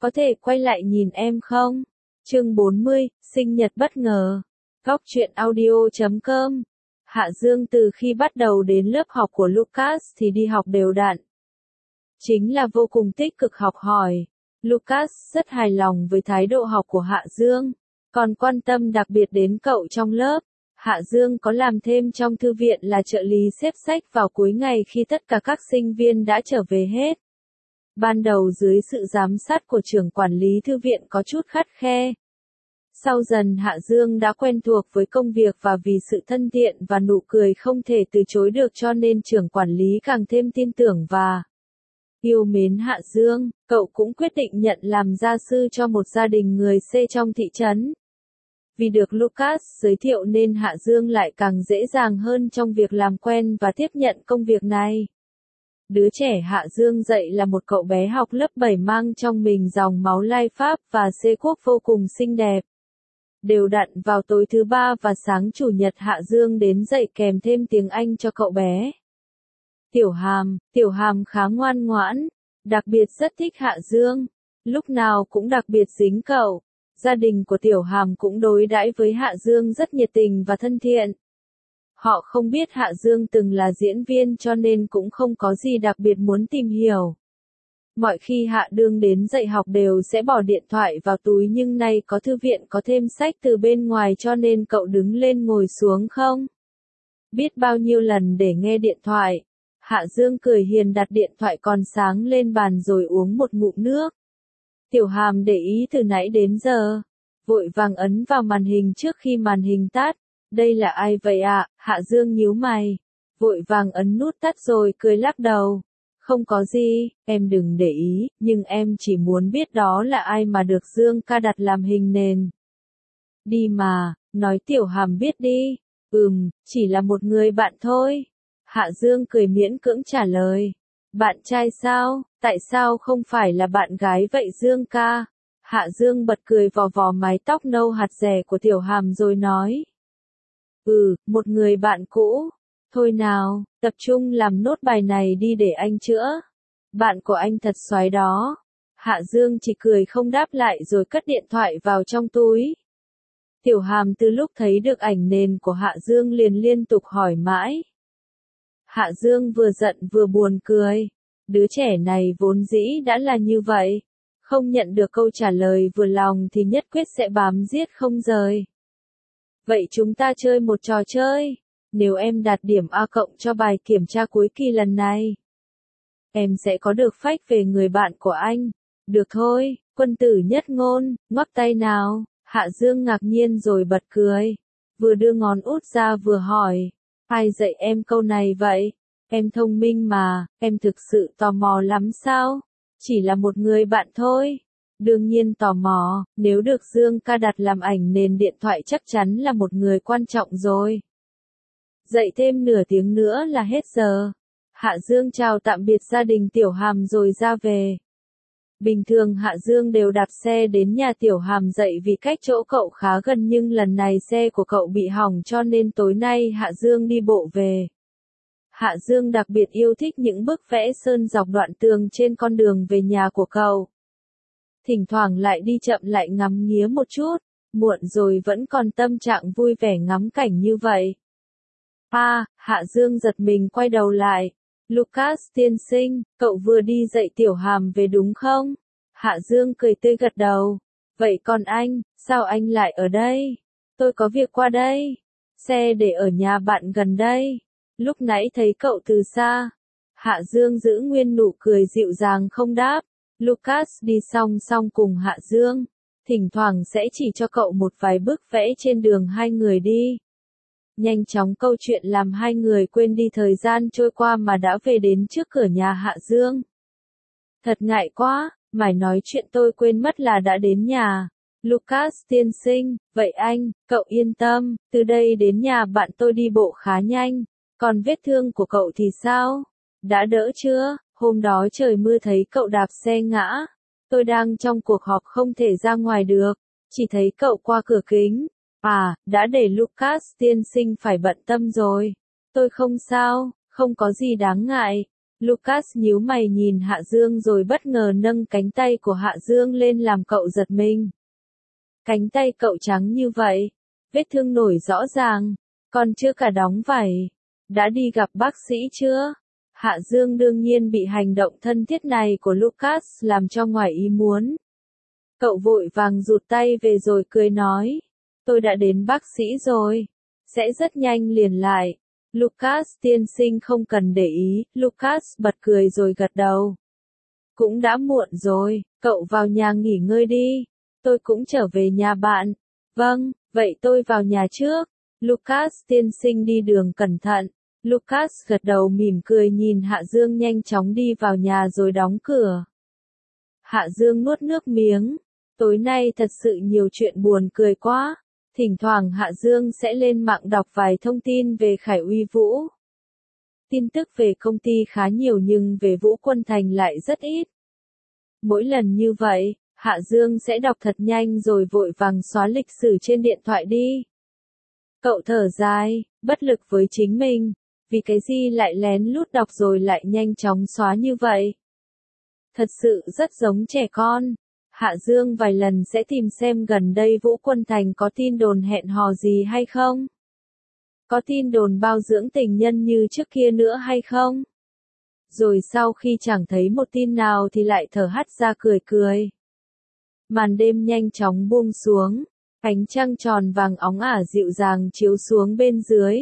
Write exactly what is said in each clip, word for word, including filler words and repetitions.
có thể quay lại nhìn em không? Chương bốn mươi, sinh nhật bất ngờ. Góc truyện audio chấm com. Hạ Dương từ khi bắt đầu đến lớp học của Lucas thì đi học đều đặn. Chính là vô cùng tích cực học hỏi. Lucas rất hài lòng với thái độ học của Hạ Dương, còn quan tâm đặc biệt đến cậu trong lớp. Hạ Dương có làm thêm trong thư viện là trợ lý xếp sách vào cuối ngày khi tất cả các sinh viên đã trở về hết. Ban đầu dưới sự giám sát của trưởng quản lý thư viện có chút khắt khe. Sau dần Hạ Dương đã quen thuộc với công việc và vì sự thân thiện và nụ cười không thể từ chối được cho nên trưởng quản lý càng thêm tin tưởng và yêu mến Hạ Dương. Cậu cũng quyết định nhận làm gia sư cho một gia đình người C trong thị trấn. Vì được Lucas giới thiệu nên Hạ Dương lại càng dễ dàng hơn trong việc làm quen và tiếp nhận công việc này. Đứa trẻ Hạ Dương dạy là một cậu bé học lớp bảy mang trong mình dòng máu Lai Pháp và C quốc vô cùng xinh đẹp. Đều đặn vào tối thứ ba và sáng chủ nhật Hạ Dương đến dạy kèm thêm tiếng Anh cho cậu bé. Tiểu Hàm, Tiểu Hàm khá ngoan ngoãn, đặc biệt rất thích Hạ Dương, lúc nào cũng đặc biệt dính cậu. Gia đình của Tiểu Hàm cũng đối đãi với Hạ Dương rất nhiệt tình và thân thiện. Họ không biết Hạ Dương từng là diễn viên cho nên cũng không có gì đặc biệt muốn tìm hiểu. Mọi khi Hạ Dương đến dạy học đều sẽ bỏ điện thoại vào túi nhưng nay có thư viện có thêm sách từ bên ngoài cho nên cậu đứng lên ngồi xuống không biết bao nhiêu lần để nghe điện thoại. Hạ Dương cười hiền đặt điện thoại còn sáng lên bàn rồi uống một ngụm nước. Tiểu Hàm để ý từ nãy đến giờ, vội vàng ấn vào màn hình trước khi màn hình tắt. Đây là ai vậy ạ? À? Hạ Dương nhíu mày, vội vàng ấn nút tắt rồi cười lắc đầu. Không có gì, em đừng để ý, nhưng em chỉ muốn biết đó là ai mà được Dương ca đặt làm hình nền. Đi mà, nói Tiểu Hàm biết đi. Ừm, chỉ là một người bạn thôi. Hạ Dương cười miễn cưỡng trả lời. Bạn trai sao? Tại sao không phải là bạn gái vậy Dương ca? Hạ Dương bật cười vò vò mái tóc nâu hạt rẻ của Tiểu Hàm rồi nói. Ừ, một người bạn cũ. Thôi nào, tập trung làm nốt bài này đi để anh chữa. Bạn của anh thật xoái đó. Hạ Dương chỉ cười không đáp lại rồi cất điện thoại vào trong túi. Tiểu Hàm từ lúc thấy được ảnh nền của Hạ Dương liền liên tục hỏi mãi. Hạ Dương vừa giận vừa buồn cười. Đứa trẻ này vốn dĩ đã là như vậy. Không nhận được câu trả lời vừa lòng thì nhất quyết sẽ bám giết không rời. Vậy chúng ta chơi một trò chơi. Nếu em đạt điểm A cộng cho bài kiểm tra cuối kỳ lần này, em sẽ có được phách về người bạn của anh. Được thôi, quân tử nhất ngôn, ngoắc tay nào. Hạ Dương ngạc nhiên rồi bật cười. Vừa đưa ngón út ra vừa hỏi. Ai dạy em câu này vậy? Em thông minh mà, em thực sự tò mò lắm sao? Chỉ là một người bạn thôi. Đương nhiên tò mò, nếu được Dương ca đặt làm ảnh nền điện thoại chắc chắn là một người quan trọng rồi. Dậy thêm nửa tiếng nữa là hết giờ. Hạ Dương chào tạm biệt gia đình Tiểu Hàm rồi ra về. Bình thường Hạ Dương đều đạp xe đến nhà Tiểu Hàm dậy vì cách chỗ cậu khá gần nhưng lần này xe của cậu bị hỏng cho nên tối nay Hạ Dương đi bộ về. Hạ Dương đặc biệt yêu thích những bức vẽ sơn dọc đoạn tường trên con đường về nhà của cậu. Thỉnh thoảng lại đi chậm lại ngắm nghía một chút, muộn rồi vẫn còn tâm trạng vui vẻ ngắm cảnh như vậy. À, Hạ Dương giật mình quay đầu lại. Lucas tiên sinh, cậu vừa đi dạy Tiểu Hàm về đúng không? Hạ Dương cười tươi gật đầu. Vậy còn anh, sao anh lại ở đây? Tôi có việc qua đây. Xe để ở nhà bạn gần đây. Lúc nãy thấy cậu từ xa. Hạ Dương giữ nguyên nụ cười dịu dàng không đáp. Lucas đi song song cùng Hạ Dương. Thỉnh thoảng sẽ chỉ cho cậu một vài bức vẽ trên đường hai người đi. Nhanh chóng câu chuyện làm hai người quên đi thời gian trôi qua mà đã về đến trước cửa nhà Hạ Dương. Thật ngại quá, mải nói chuyện tôi quên mất là đã đến nhà. Lucas tiên sinh, vậy anh, cậu yên tâm, từ đây đến nhà bạn tôi đi bộ khá nhanh. Còn vết thương của cậu thì sao? Đã đỡ chưa? Hôm đó trời mưa thấy cậu đạp xe ngã. Tôi đang trong cuộc họp không thể ra ngoài được. Chỉ thấy cậu qua cửa kính. À, đã để Lucas tiên sinh phải bận tâm rồi. Tôi không sao, không có gì đáng ngại. Lucas nhíu mày nhìn Hạ Dương rồi bất ngờ nâng cánh tay của Hạ Dương lên làm cậu giật mình. Cánh tay cậu trắng như vậy, vết thương nổi rõ ràng, còn chưa cả đóng vảy. Đã đi gặp bác sĩ chưa? Hạ Dương đương nhiên bị hành động thân thiết này của Lucas làm cho ngoài ý muốn. Cậu vội vàng rụt tay về rồi cười nói, tôi đã đến bác sĩ rồi, sẽ rất nhanh liền lại. Lucas tiên sinh không cần để ý, Lucas bật cười rồi gật đầu. Cũng đã muộn rồi, cậu vào nhà nghỉ ngơi đi, tôi cũng trở về nhà bạn. Vâng, vậy tôi vào nhà trước. Lucas tiên sinh đi đường cẩn thận. Lucas gật đầu mỉm cười nhìn Hạ Dương nhanh chóng đi vào nhà rồi đóng cửa. Hạ Dương nuốt nước miếng. Tối nay thật sự nhiều chuyện buồn cười quá. Thỉnh thoảng Hạ Dương sẽ lên mạng đọc vài thông tin về Khải Uy Vũ. Tin tức về công ty khá nhiều nhưng về Vũ Quân Thành lại rất ít. Mỗi lần như vậy, Hạ Dương sẽ đọc thật nhanh rồi vội vàng xóa lịch sử trên điện thoại đi. Cậu thở dài, bất lực với chính mình, vì cái gì lại lén lút đọc rồi lại nhanh chóng xóa như vậy. Thật sự rất giống trẻ con. Hạ Dương vài lần sẽ tìm xem gần đây Vũ Quân Thành có tin đồn hẹn hò gì hay không? Có tin đồn bao dưỡng tình nhân như trước kia nữa hay không? Rồi sau khi chẳng thấy một tin nào thì lại thở hắt ra cười cười. Màn đêm nhanh chóng buông xuống, ánh trăng tròn vàng óng ả dịu dàng chiếu xuống bên dưới.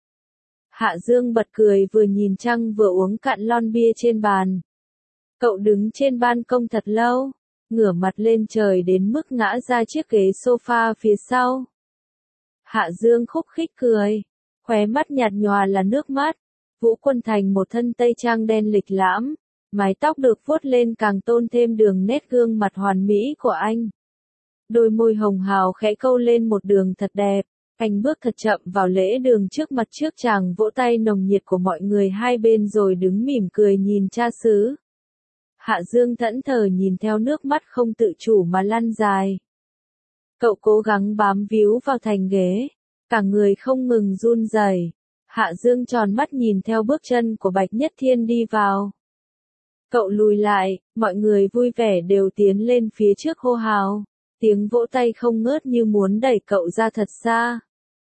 Hạ Dương bật cười vừa nhìn trăng vừa uống cạn lon bia trên bàn. Cậu đứng trên ban công thật lâu, ngửa mặt lên trời đến mức ngã ra chiếc ghế sofa phía sau. Hạ Dương khúc khích cười, khóe mắt nhạt nhòa là nước mắt. Vũ Quân Thành một thân tây trang đen lịch lãm, mái tóc được vuốt lên càng tôn thêm đường nét gương mặt hoàn mỹ của anh. Đôi môi hồng hào khẽ câu lên một đường thật đẹp, anh bước thật chậm vào lễ đường trước mặt trước chàng vỗ tay nồng nhiệt của mọi người hai bên rồi đứng mỉm cười nhìn cha xứ. Hạ Dương thẫn thờ nhìn theo nước mắt không tự chủ mà lăn dài. Cậu cố gắng bám víu vào thành ghế, cả người không ngừng run rẩy. Hạ Dương tròn mắt nhìn theo bước chân của Bạch Nhất Thiên đi vào. Cậu lùi lại, mọi người vui vẻ đều tiến lên phía trước hô hào. Tiếng vỗ tay không ngớt như muốn đẩy cậu ra thật xa.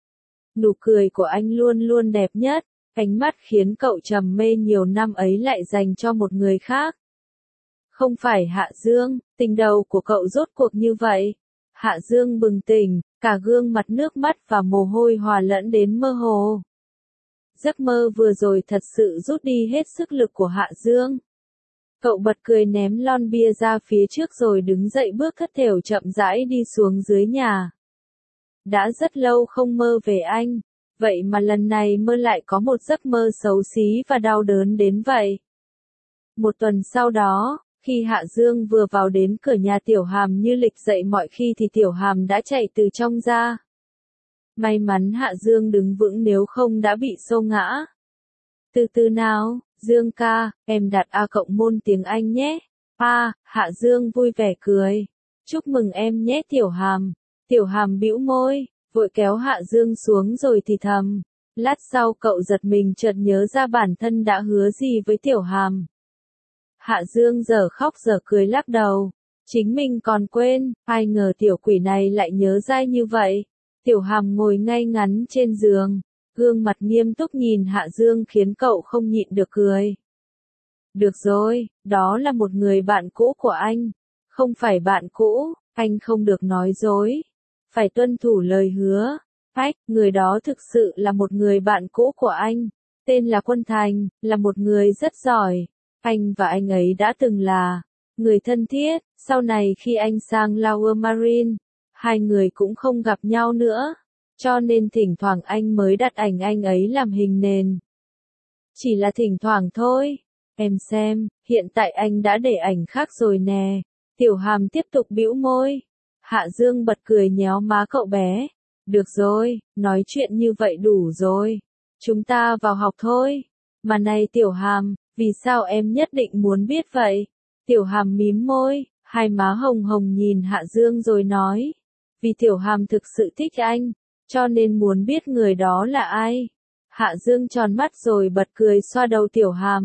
Nụ cười của anh luôn luôn đẹp nhất, ánh mắt khiến cậu trầm mê nhiều năm ấy lại dành cho một người khác. Không phải Hạ Dương, tình đầu của cậu rốt cuộc như vậy. Hạ Dương bừng tỉnh, cả gương mặt nước mắt và mồ hôi hòa lẫn đến mơ hồ. Giấc mơ vừa rồi thật sự rút đi hết sức lực của Hạ Dương. Cậu bật cười ném lon bia ra phía trước rồi đứng dậy bước thất thểu chậm rãi đi xuống dưới nhà. Đã rất lâu không mơ về anh, vậy mà lần này mơ lại có một giấc mơ xấu xí và đau đớn đến vậy. Một tuần sau đó, khi Hạ Dương vừa vào đến cửa nhà Tiểu Hàm như lịch dậy mọi khi thì Tiểu Hàm đã chạy từ trong ra. May mắn Hạ Dương đứng vững nếu không đã bị xô ngã. Từ từ nào, Dương ca, em đặt A cộng môn tiếng Anh nhé. À, Hạ Dương vui vẻ cười. Chúc mừng em nhé Tiểu Hàm. Tiểu Hàm bĩu môi, vội kéo Hạ Dương xuống rồi thì thầm. Lát sau cậu giật mình chợt nhớ ra bản thân đã hứa gì với Tiểu Hàm. Hạ Dương giờ khóc giờ cười lắc đầu. Chính mình còn quên, ai ngờ tiểu quỷ này lại nhớ dai như vậy. Tiểu Hàm ngồi ngay ngắn trên giường, gương mặt nghiêm túc nhìn Hạ Dương khiến cậu không nhịn được cười. Được rồi, đó là một người bạn cũ của anh. Không phải bạn cũ, anh không được nói dối. Phải tuân thủ lời hứa. Ách, người đó thực sự là một người bạn cũ của anh. Tên là Quân Thành, là một người rất giỏi. Anh và anh ấy đã từng là người thân thiết. Sau này khi anh sang Lower Marine, hai người cũng không gặp nhau nữa. Cho nên thỉnh thoảng anh mới đặt ảnh anh ấy làm hình nền. Chỉ là thỉnh thoảng thôi. Em xem, hiện tại anh đã để ảnh khác rồi nè. Tiểu Hàm tiếp tục bĩu môi. Hạ Dương bật cười nhéo má cậu bé. Được rồi, nói chuyện như vậy đủ rồi. Chúng ta vào học thôi. Mà này Tiểu Hàm, vì sao em nhất định muốn biết vậy? Tiểu Hàm mím môi, hai má hồng hồng nhìn Hạ Dương rồi nói. Vì Tiểu Hàm thực sự thích anh, cho nên muốn biết người đó là ai. Hạ Dương tròn mắt rồi bật cười xoa đầu Tiểu Hàm.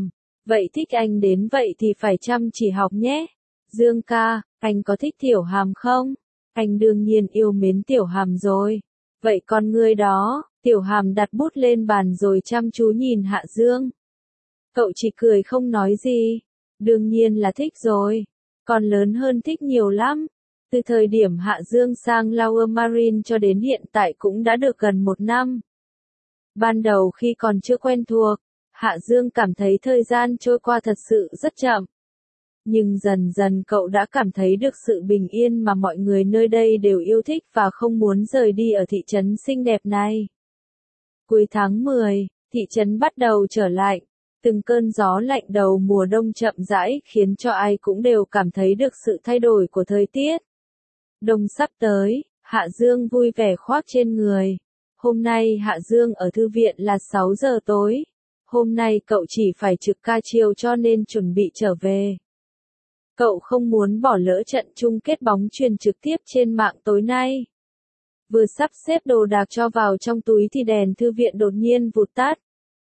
Vậy thích anh đến vậy thì phải chăm chỉ học nhé. Dương ca, anh có thích Tiểu Hàm không? Anh đương nhiên yêu mến Tiểu Hàm rồi. Vậy con ngươi đó, Tiểu Hàm đặt bút lên bàn rồi chăm chú nhìn Hạ Dương. Cậu chỉ cười không nói gì. Đương nhiên là thích rồi. Còn lớn hơn thích nhiều lắm. Từ thời điểm Hạ Dương sang Lower Marine cho đến hiện tại cũng đã được gần một năm. Ban đầu khi còn chưa quen thuộc, Hạ Dương cảm thấy thời gian trôi qua thật sự rất chậm. Nhưng dần dần cậu đã cảm thấy được sự bình yên mà mọi người nơi đây đều yêu thích và không muốn rời đi ở thị trấn xinh đẹp này. Cuối tháng mười, thị trấn bắt đầu trở lạnh. Từng cơn gió lạnh đầu mùa đông chậm rãi khiến cho ai cũng đều cảm thấy được sự thay đổi của thời tiết. Đông sắp tới, Hạ Dương vui vẻ khoác trên người. Hôm nay Hạ Dương ở thư viện là sáu giờ tối. Hôm nay cậu chỉ phải trực ca chiều cho nên chuẩn bị trở về. Cậu không muốn bỏ lỡ trận chung kết bóng chuyền trực tiếp trên mạng tối nay. Vừa sắp xếp đồ đạc cho vào trong túi thì đèn thư viện đột nhiên vụt tắt.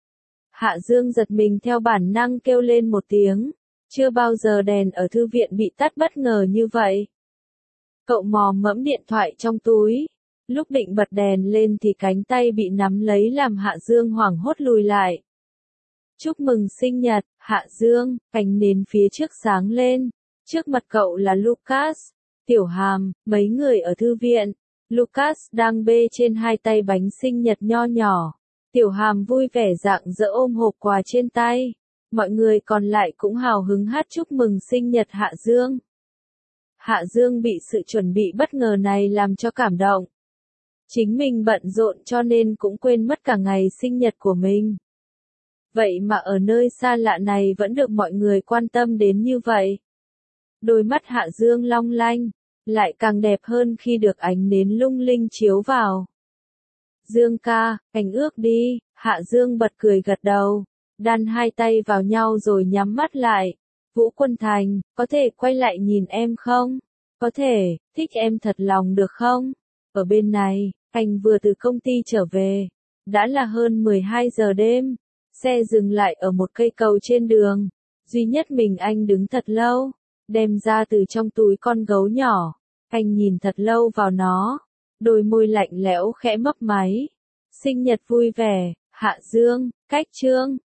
Hạ Dương giật mình theo bản năng kêu lên một tiếng. Chưa bao giờ đèn ở thư viện bị tắt bất ngờ như vậy. Cậu mò mẫm điện thoại trong túi. Lúc định bật đèn lên thì cánh tay bị nắm lấy làm Hạ Dương hoảng hốt lùi lại. Chúc mừng sinh nhật, Hạ Dương, ánh nến phía trước sáng lên. Trước mặt cậu là Lucas, Tiểu Hàm, mấy người ở thư viện. Lucas đang bê trên hai tay bánh sinh nhật nho nhỏ. Tiểu Hàm vui vẻ rạng rỡ ôm hộp quà trên tay. Mọi người còn lại cũng hào hứng hát chúc mừng sinh nhật Hạ Dương. Hạ Dương bị sự chuẩn bị bất ngờ này làm cho cảm động. Chính mình bận rộn cho nên cũng quên mất cả ngày sinh nhật của mình. Vậy mà ở nơi xa lạ này vẫn được mọi người quan tâm đến như vậy. Đôi mắt Hạ Dương long lanh, lại càng đẹp hơn khi được ánh nến lung linh chiếu vào. Dương ca, anh ước đi, Hạ Dương bật cười gật đầu, đan hai tay vào nhau rồi nhắm mắt lại. Vũ Quân Thành, có thể quay lại nhìn em không? Có thể, thích em thật lòng được không? Ở bên này, anh vừa từ công ty trở về. Đã là hơn mười hai giờ đêm. Xe dừng lại ở một cây cầu trên đường. Duy nhất mình anh đứng thật lâu. Đem ra từ trong túi con gấu nhỏ. Anh nhìn thật lâu vào nó. Đôi môi lạnh lẽo khẽ mấp máy. Sinh nhật vui vẻ, Hạ Dương, cách Trương.